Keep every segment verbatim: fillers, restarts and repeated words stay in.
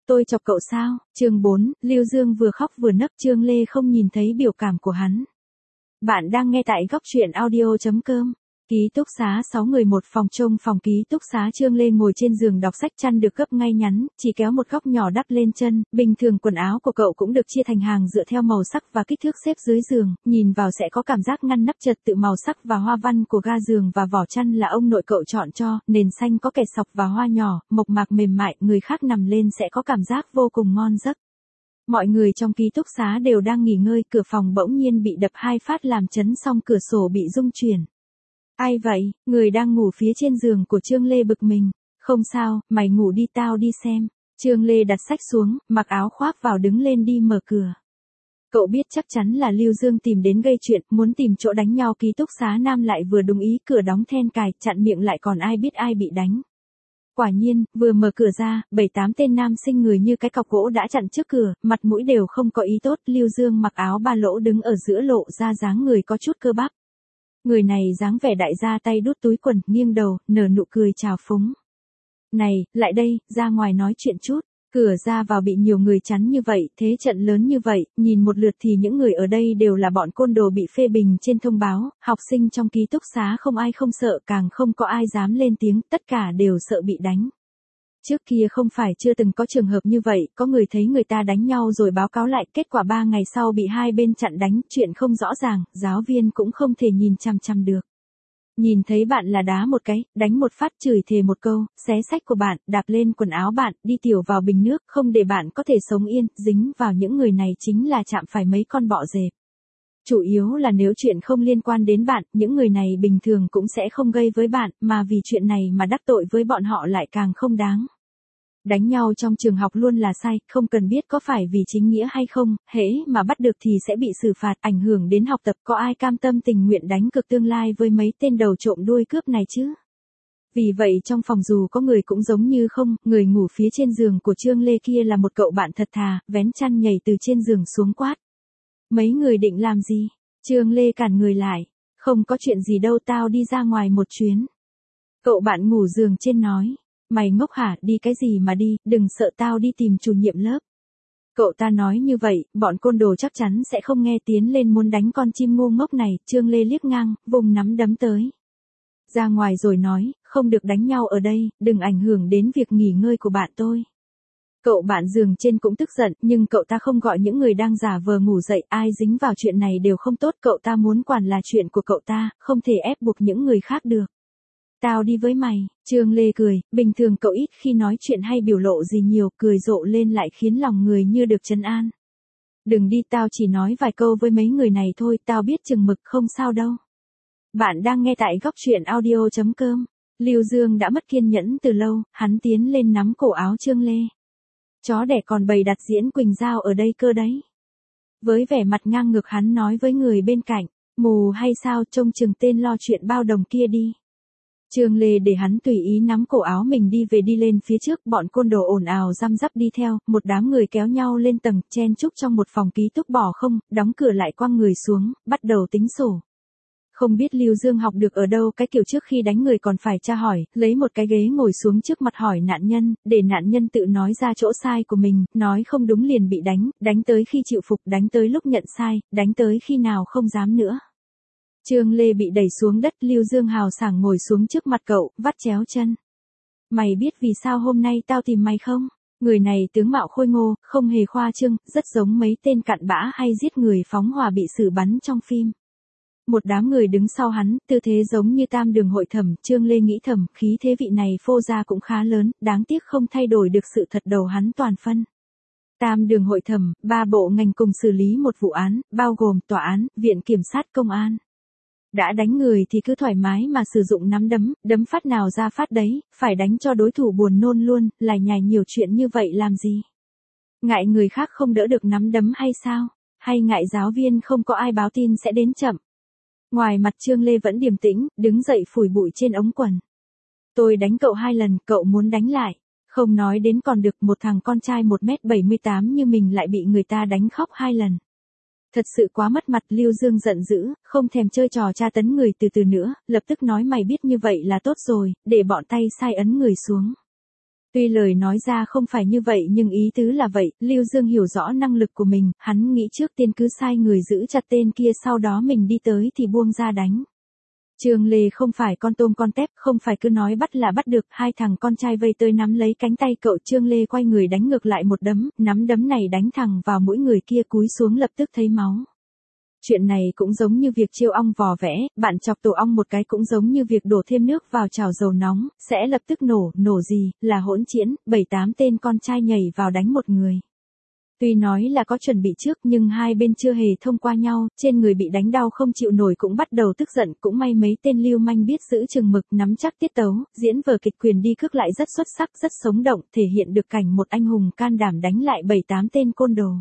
tôi chọc cậu sao? Chương bốn, Lưu Dương vừa khóc vừa nấc, Trương Lê không nhìn thấy biểu cảm của hắn. Bạn đang nghe tại góc truyện audio chấm com. Ký túc xá sáu người một phòng. Trong phòng ký túc xá, Trương Lê ngồi trên giường đọc sách, chăn được gấp ngay ngắn, chỉ kéo một góc nhỏ đắp lên chân. Bình thường quần áo của cậu cũng được chia thành hàng dựa theo màu sắc và kích thước xếp dưới giường, nhìn vào sẽ có cảm giác ngăn nắp trật tự. Màu sắc và hoa văn của ga giường và vỏ chăn là ông nội cậu chọn cho, nền xanh có kẻ sọc và hoa nhỏ, mộc mạc mềm mại, người khác nằm lên sẽ có cảm giác vô cùng ngon giấc. Mọi người trong ký túc xá đều đang nghỉ ngơi, cửa phòng bỗng nhiên bị đập hai phát làm chấn xong cửa sổ bị rung chuyển. Ai vậy? Người đang ngủ phía trên giường của Trương Lê bực mình. Không sao, mày ngủ đi, tao đi xem. Trương Lê đặt sách xuống, mặc áo khoác vào, đứng lên đi mở cửa. Cậu biết chắc chắn là Lưu Dương tìm đến gây chuyện, muốn tìm chỗ đánh nhau. Ký túc xá nam lại vừa đúng ý, cửa đóng then cài, chặn miệng lại, còn ai biết ai bị đánh. Quả nhiên, vừa mở cửa ra, bảy tám tên nam sinh người như cái cọc gỗ đã chặn trước cửa, mặt mũi đều không có ý tốt. Lưu Dương mặc áo ba lỗ đứng ở giữa, lộ ra dáng người có chút cơ bắp. Người này dáng vẻ đại gia, tay đút túi quần, nghiêng đầu, nở nụ cười chào phúng. Này, lại đây, ra ngoài nói chuyện chút. Cửa ra vào bị nhiều người chắn như vậy, thế trận lớn như vậy, nhìn một lượt thì những người ở đây đều là bọn côn đồ bị phê bình trên thông báo. Học sinh trong ký túc xá không ai không sợ, càng không có ai dám lên tiếng, tất cả đều sợ bị đánh. Trước kia không phải chưa từng có trường hợp như vậy, có người thấy người ta đánh nhau rồi báo cáo lại, kết quả ba ngày sau bị hai bên chặn đánh, chuyện không rõ ràng, giáo viên cũng không thể nhìn chằm chằm được. Nhìn thấy bạn là đá một cái, đánh một phát, chửi thề một câu, xé sách của bạn, đạp lên quần áo bạn, đi tiểu vào bình nước, không để bạn có thể sống yên. Dính vào những người này chính là chạm phải mấy con bọ dẹp. Chủ yếu là nếu chuyện không liên quan đến bạn, những người này bình thường cũng sẽ không gây với bạn, mà vì chuyện này mà đắc tội với bọn họ lại càng không đáng. Đánh nhau trong trường học luôn là sai, không cần biết có phải vì chính nghĩa hay không, hễ mà bắt được thì sẽ bị xử phạt, ảnh hưởng đến học tập. Có ai cam tâm tình nguyện đánh cược tương lai với mấy tên đầu trộm đuôi cướp này chứ? Vì vậy trong phòng dù có người cũng giống như không. Người ngủ phía trên giường của Trương Lê kia là một cậu bạn thật thà, vén chăn nhảy từ trên giường xuống quát. Mấy người định làm gì? Trương Lê cản người lại. Không có chuyện gì đâu, tao đi ra ngoài một chuyến. Cậu bạn ngủ giường trên nói. Mày ngốc hả, đi cái gì mà đi, đừng sợ, tao đi tìm chủ nhiệm lớp. Cậu ta nói như vậy, bọn côn đồ chắc chắn sẽ không nghe, tiến lên muốn đánh con chim ngu ngốc này. Trương Lê liếc ngang, vùng nắm đấm tới. Ra ngoài rồi nói, không được đánh nhau ở đây, đừng ảnh hưởng đến việc nghỉ ngơi của bạn tôi. Cậu bạn giường trên cũng tức giận, nhưng cậu ta không gọi những người đang giả vờ ngủ dậy, ai dính vào chuyện này đều không tốt. Cậu ta muốn quản là chuyện của cậu ta, không thể ép buộc những người khác được. Tao đi với mày. Trương Lê cười, bình thường cậu ít khi nói chuyện hay biểu lộ gì nhiều, cười rộ lên lại khiến lòng người như được trấn an. Đừng đi, tao chỉ nói vài câu với mấy người này thôi, tao biết chừng mực, không sao đâu. Bạn đang nghe tại góc truyện audio chấm com. Lưu Dương đã mất kiên nhẫn từ lâu, hắn tiến lên nắm cổ áo Trương Lê. Chó đẻ còn bày đặt diễn Quỳnh Giao ở đây cơ đấy. Với vẻ mặt ngang ngược hắn nói với người bên cạnh, mù hay sao, trông chừng tên lo chuyện bao đồng kia đi. Trương Lê để hắn tùy ý nắm cổ áo mình đi về. Đi lên phía trước, bọn côn đồ ồn ào răm rắp đi theo, một đám người kéo nhau lên tầng, chen chúc trong một phòng ký túc bỏ không, đóng cửa lại, quăng người xuống, bắt đầu tính sổ. Không biết Lưu Dương học được ở đâu cái kiểu trước khi đánh người còn phải tra hỏi, lấy một cái ghế ngồi xuống trước mặt hỏi nạn nhân, để nạn nhân tự nói ra chỗ sai của mình, nói không đúng liền bị đánh, đánh tới khi chịu phục, đánh tới lúc nhận sai, đánh tới khi nào không dám nữa. Trương Lê bị đẩy xuống đất, Lưu Dương hào sảng ngồi xuống trước mặt cậu, vắt chéo chân. Mày biết vì sao hôm nay tao tìm mày không? Người này tướng mạo khôi ngô, không hề khoa trương, rất giống mấy tên cặn bã hay giết người phóng hỏa bị xử bắn trong phim. Một đám người đứng sau hắn, tư thế giống như tam đường hội thẩm. Trương Lê nghĩ thầm, khí thế vị này phô ra cũng khá lớn, đáng tiếc không thay đổi được sự thật đầu hắn toàn phân. Tam đường hội thẩm, ba bộ ngành cùng xử lý một vụ án, bao gồm tòa án, viện kiểm sát, công an. Đã đánh người thì cứ thoải mái mà sử dụng nắm đấm, đấm phát nào ra phát đấy, phải đánh cho đối thủ buồn nôn luôn, lải nhải nhiều chuyện như vậy làm gì? Ngại người khác không đỡ được nắm đấm hay sao? Hay ngại giáo viên không có ai báo tin sẽ đến chậm? Ngoài mặt Trương Lê vẫn điềm tĩnh, đứng dậy phủi bụi trên ống quần. Tôi đánh cậu hai lần, cậu muốn đánh lại. Không nói đến còn được, một thằng con trai một mét bảy mươi tám như mình lại bị người ta đánh khóc hai lần. Thật sự quá mất mặt. Lưu Dương giận dữ, không thèm chơi trò tra tấn người từ từ nữa, lập tức nói mày biết như vậy là tốt rồi, để bọn tay sai ấn người xuống. Tuy lời nói ra không phải như vậy nhưng ý tứ là vậy, Lưu Dương hiểu rõ năng lực của mình, hắn nghĩ trước tiên cứ sai người giữ chặt tên kia sau đó mình đi tới thì buông ra đánh. Trương Lê không phải con tôm con tép, không phải cứ nói bắt là bắt được, hai thằng con trai vây tới nắm lấy cánh tay cậu. Trương Lê quay người đánh ngược lại một đấm, nắm đấm này đánh thẳng vào mũi người kia, cúi xuống lập tức thấy máu. Chuyện này cũng giống như việc chiêu ong vò vẽ, bạn chọc tổ ong một cái cũng giống như việc đổ thêm nước vào chảo dầu nóng, sẽ lập tức nổ, nổ gì, là hỗn chiến, bảy tám tên con trai nhảy vào đánh một người. Tuy nói là có chuẩn bị trước nhưng hai bên chưa hề thông qua nhau, trên người bị đánh đau không chịu nổi cũng bắt đầu tức giận, cũng may mấy tên lưu manh biết giữ chừng mực, nắm chắc tiết tấu, diễn vở kịch quyền đi cước lại rất xuất sắc, rất sống động, thể hiện được cảnh một anh hùng can đảm đánh lại bảy tám tên côn đồ.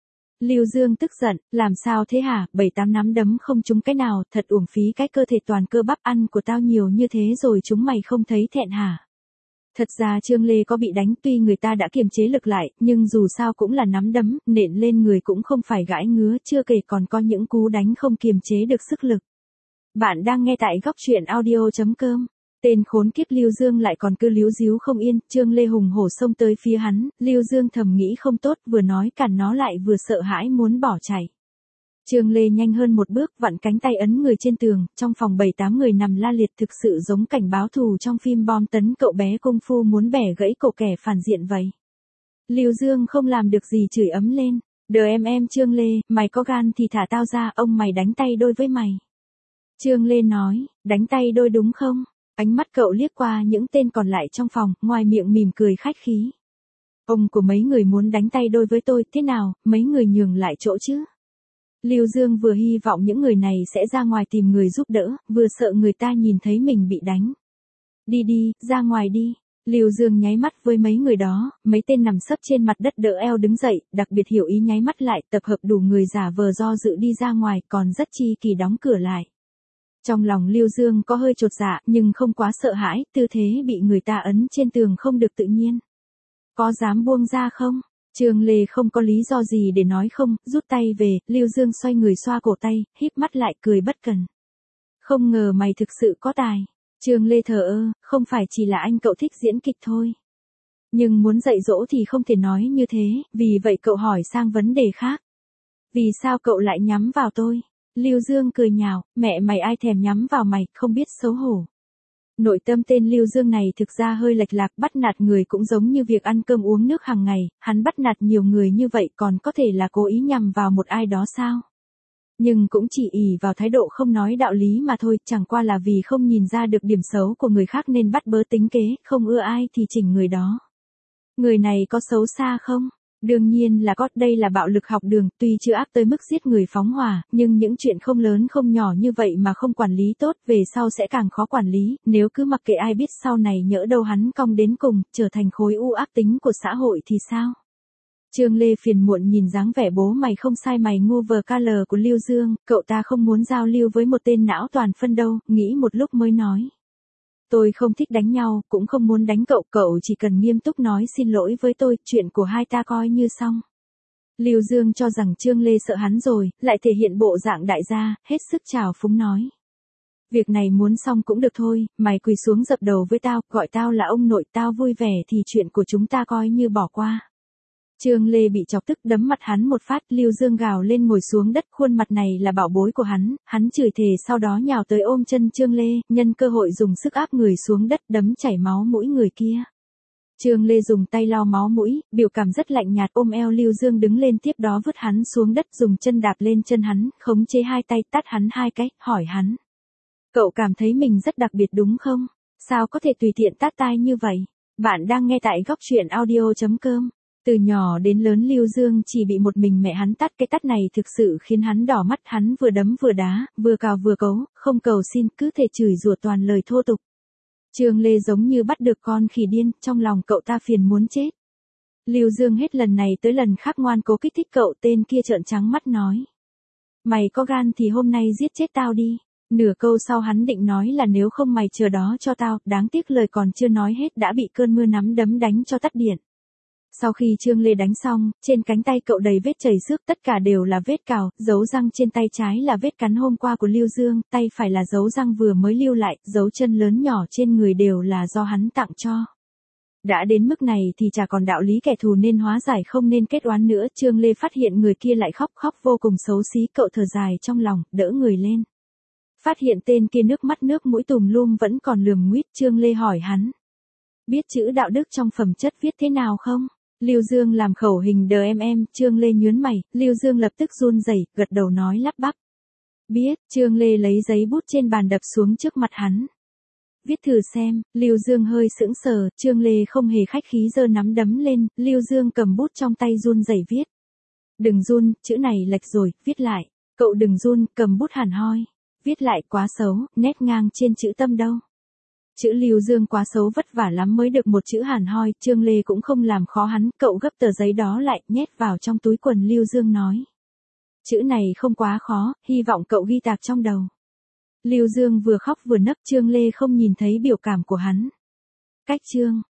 Lưu Dương tức giận, làm sao thế hả, bảy tám nắm đấm không trúng cái nào, thật uổng phí cái cơ thể toàn cơ bắp ăn của tao nhiều như thế rồi chúng mày không thấy thẹn hả? Thật ra Trương Lê có bị đánh tuy người ta đã kiềm chế lực lại, nhưng dù sao cũng là nắm đấm, nện lên người cũng không phải gãi ngứa, chưa kể còn có những cú đánh không kiềm chế được sức lực. Bạn đang nghe tại góc truyện audio chấm com. Tên khốn kiếp Lưu Dương lại còn cứ líu díu không yên, Trương Lê hùng hổ xông tới phía hắn, Lưu Dương thầm nghĩ không tốt, vừa nói cản nó lại vừa sợ hãi muốn bỏ chạy. Trương Lê nhanh hơn một bước, vặn cánh tay ấn người trên tường, trong phòng bảy tám người nằm la liệt, thực sự giống cảnh báo thù trong phim bom tấn cậu bé công phu muốn bẻ gãy cổ kẻ phản diện vậy. Lưu Dương không làm được gì chửi ấm lên, đờ em em Trương Lê, mày có gan thì thả tao ra, ông mày đánh tay đôi với mày. Trương Lê nói, đánh tay đôi đúng không? Ánh mắt cậu liếc qua những tên còn lại trong phòng, ngoài miệng mỉm cười khách khí. Ông của mấy người muốn đánh tay đôi với tôi, thế nào, mấy người nhường lại chỗ chứ? Lưu Dương vừa hy vọng những người này sẽ ra ngoài tìm người giúp đỡ, vừa sợ người ta nhìn thấy mình bị đánh. Đi đi, ra ngoài đi. Lưu Dương nháy mắt với mấy người đó, mấy tên nằm sấp trên mặt đất đỡ eo đứng dậy, đặc biệt hiểu ý nháy mắt lại, tập hợp đủ người giả vờ do dự đi ra ngoài, còn rất chi kỳ đóng cửa lại. Trong lòng Lưu Dương có hơi chột dạ, nhưng không quá sợ hãi, tư thế bị người ta ấn trên tường không được tự nhiên. Có dám buông ra không? Trương Lê không có lý do gì để nói không, rút tay về, Lưu Dương xoay người xoa cổ tay, híp mắt lại cười bất cần. Không ngờ mày thực sự có tài. Trương Lê thờ ơ, không phải chỉ là anh cậu thích diễn kịch thôi. Nhưng muốn dạy dỗ thì không thể nói như thế, vì vậy cậu hỏi sang vấn đề khác. Vì sao cậu lại nhắm vào tôi? Lưu Dương cười nhạo, mẹ mày ai thèm nhắm vào mày, không biết xấu hổ. Nội tâm tên Lưu Dương này thực ra hơi lệch lạc, bắt nạt người cũng giống như việc ăn cơm uống nước hàng ngày, hắn bắt nạt nhiều người như vậy còn có thể là cố ý nhằm vào một ai đó sao? Nhưng cũng chỉ ỷ vào thái độ không nói đạo lý mà thôi, chẳng qua là vì không nhìn ra được điểm xấu của người khác nên bắt bớ tính kế, không ưa ai thì chỉnh người đó. Người này có xấu xa không? Đương nhiên là có, đây là bạo lực học đường, tuy chưa áp tới mức giết người phóng hỏa, nhưng những chuyện không lớn không nhỏ như vậy mà không quản lý tốt, về sau sẽ càng khó quản lý, nếu cứ mặc kệ ai biết sau này nhỡ đâu hắn cong đến cùng, trở thành khối u ác tính của xã hội thì sao? Trương Lê phiền muộn nhìn dáng vẻ bố mày không sai mày ngu vờ ca lờ của Lưu Dương, cậu ta không muốn giao lưu với một tên não toàn phân đâu, nghĩ một lúc mới nói. Tôi không thích đánh nhau, cũng không muốn đánh cậu, cậu chỉ cần nghiêm túc nói xin lỗi với tôi, chuyện của hai ta coi như xong. Lưu Dương cho rằng Trương Lê sợ hắn rồi, lại thể hiện bộ dạng đại gia, hết sức trào phúng nói. Việc này muốn xong cũng được thôi, mày quỳ xuống dập đầu với tao, gọi tao là ông nội, tao vui vẻ thì chuyện của chúng ta coi như bỏ qua. Trương Lê bị chọc tức đấm mặt hắn một phát, Lưu Dương gào lên ngồi xuống đất, khuôn mặt này là bảo bối của hắn, hắn chửi thề sau đó nhào tới ôm chân Trương Lê, nhân cơ hội dùng sức áp người xuống đất đấm chảy máu mũi người kia. Trương Lê dùng tay lau máu mũi, biểu cảm rất lạnh nhạt ôm eo Lưu Dương đứng lên tiếp đó vứt hắn xuống đất dùng chân đạp lên chân hắn, khống chế hai tay tát hắn hai cái, hỏi hắn. Cậu cảm thấy mình rất đặc biệt đúng không? Sao có thể tùy tiện tát tai như vậy? Bạn đang nghe tại góc truyện audio chấm com. Từ nhỏ đến lớn Lưu Dương chỉ bị một mình mẹ hắn tát, cái tát này thực sự khiến hắn đỏ mắt, hắn vừa đấm vừa đá, vừa cào vừa cấu, không cầu xin, cứ thể chửi rủa toàn lời thô tục. Trương Lê giống như bắt được con khỉ điên, trong lòng cậu ta phiền muốn chết. Lưu Dương hết lần này tới lần khác ngoan cố kích thích cậu, tên kia trợn trắng mắt nói. Mày có gan thì hôm nay giết chết tao đi. Nửa câu sau hắn định nói là nếu không mày chờ đó cho tao, đáng tiếc lời còn chưa nói hết đã bị cơn mưa nắm đấm đánh cho tắt điện. Sau khi Trương Lê đánh xong, trên cánh tay cậu đầy vết chảy xước, tất cả đều là vết cào, dấu răng trên tay trái là vết cắn hôm qua của Lưu Dương, tay phải là dấu răng vừa mới lưu lại, dấu chân lớn nhỏ trên người đều là do hắn tặng cho. Đã đến mức này thì chả còn đạo lý kẻ thù nên hóa giải không nên kết oán nữa. Trương Lê phát hiện người kia lại khóc khóc vô cùng xấu xí, cậu thở dài trong lòng, đỡ người lên. Phát hiện tên kia nước mắt nước mũi tùm lum vẫn còn lườm nguýt, Trương Lê hỏi hắn. Biết chữ đạo đức trong phẩm chất viết thế nào không? Lưu Dương làm khẩu hình đờ em em, Trương Lê nhướng mày, Lưu Dương lập tức run rẩy, gật đầu nói lắp bắp. Biết, Trương Lê lấy giấy bút trên bàn đập xuống trước mặt hắn. Viết thử xem, Lưu Dương hơi sững sờ, Trương Lê không hề khách khí giơ nắm đấm lên, Lưu Dương cầm bút trong tay run rẩy viết. Đừng run, chữ này lệch rồi, viết lại. Cậu đừng run, cầm bút hẳn hoi. Viết lại quá xấu, nét ngang trên chữ tâm đâu. Chữ Lưu Dương quá xấu, vất vả lắm mới được một chữ hẳn hoi, Trương Lê cũng không làm khó hắn, cậu gấp tờ giấy đó lại, nhét vào trong túi quần. Lưu Dương nói. Chữ này không quá khó, hy vọng cậu ghi tạc trong đầu. Lưu Dương vừa khóc vừa nấc, Trương Lê không nhìn thấy biểu cảm của hắn. Cách chương.